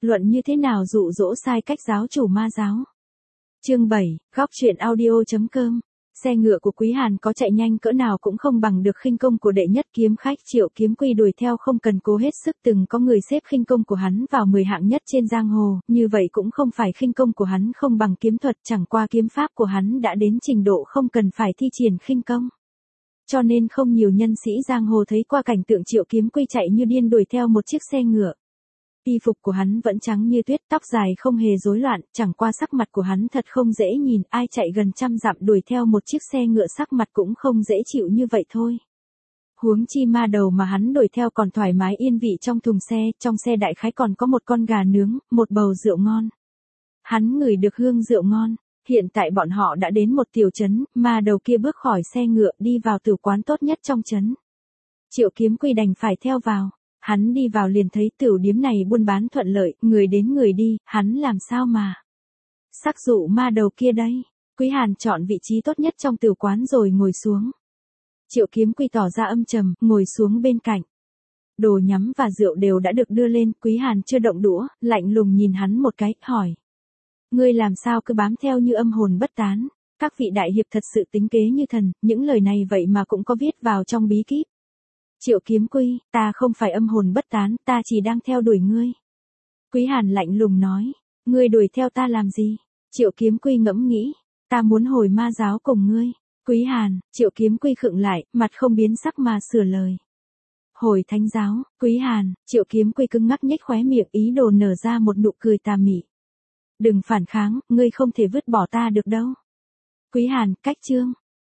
Luận như thế nào dụ dỗ sai cách giáo chủ ma giáo. Chương 7, góc truyện audio.com. Xe ngựa của Quý Hàn có chạy nhanh cỡ nào cũng không bằng được khinh công của đệ nhất kiếm khách Triệu Kiếm Quy đuổi theo không cần cố hết sức, từng có người xếp khinh công của hắn vào 10 hạng nhất trên giang hồ, như vậy cũng không phải khinh công của hắn không bằng kiếm thuật, chẳng qua kiếm pháp của hắn đã đến trình độ không cần phải thi triển khinh công. Cho nên không nhiều nhân sĩ giang hồ thấy qua cảnh tượng Triệu Kiếm Quy chạy như điên đuổi theo một chiếc xe ngựa. Y phục của hắn vẫn trắng như tuyết, tóc dài không hề rối loạn, chẳng qua sắc mặt của hắn thật không dễ nhìn, ai chạy gần trăm dặm đuổi theo một chiếc xe ngựa sắc mặt cũng không dễ chịu như vậy thôi. Huống chi ma đầu mà hắn đuổi theo còn thoải mái yên vị trong thùng xe, trong xe đại khái còn có một con gà nướng, một bầu rượu ngon. Hắn ngửi được hương rượu ngon, hiện tại bọn họ đã đến một tiểu trấn, ma đầu kia bước khỏi xe ngựa đi vào tử quán tốt nhất trong trấn. Triệu Kiếm Quy đành phải theo vào. Hắn đi vào liền thấy tửu điếm này buôn bán thuận lợi, người đến người đi, hắn làm sao mà sắc dụ ma đầu kia đây. Quý Hàn chọn vị trí tốt nhất trong tửu quán rồi ngồi xuống. Triệu Kiếm Quy tỏ ra âm trầm, ngồi xuống bên cạnh. Đồ nhắm và rượu đều đã được đưa lên, Quý Hàn chưa động đũa, lạnh lùng nhìn hắn một cái, hỏi. Ngươi làm sao cứ bám theo như âm hồn bất tán, các vị đại hiệp thật sự tính kế như thần, những lời này vậy mà cũng có viết vào trong bí kíp. Triệu Kiếm Quy, ta không phải âm hồn bất tán, ta chỉ đang theo đuổi ngươi. Quý Hàn lạnh lùng nói, ngươi đuổi theo ta làm gì? Triệu Kiếm Quy ngẫm nghĩ, ta muốn hồi ma giáo cùng ngươi. Quý Hàn, Triệu Kiếm Quy khựng lại, mặt không biến sắc mà sửa lời. Hồi thánh giáo, Quý Hàn, Triệu Kiếm Quy cứng ngắc nhếch khóe miệng ý đồ nở ra một nụ cười tà mị. Đừng phản kháng, ngươi không thể vứt bỏ ta được đâu. Quý Hàn, cách chương.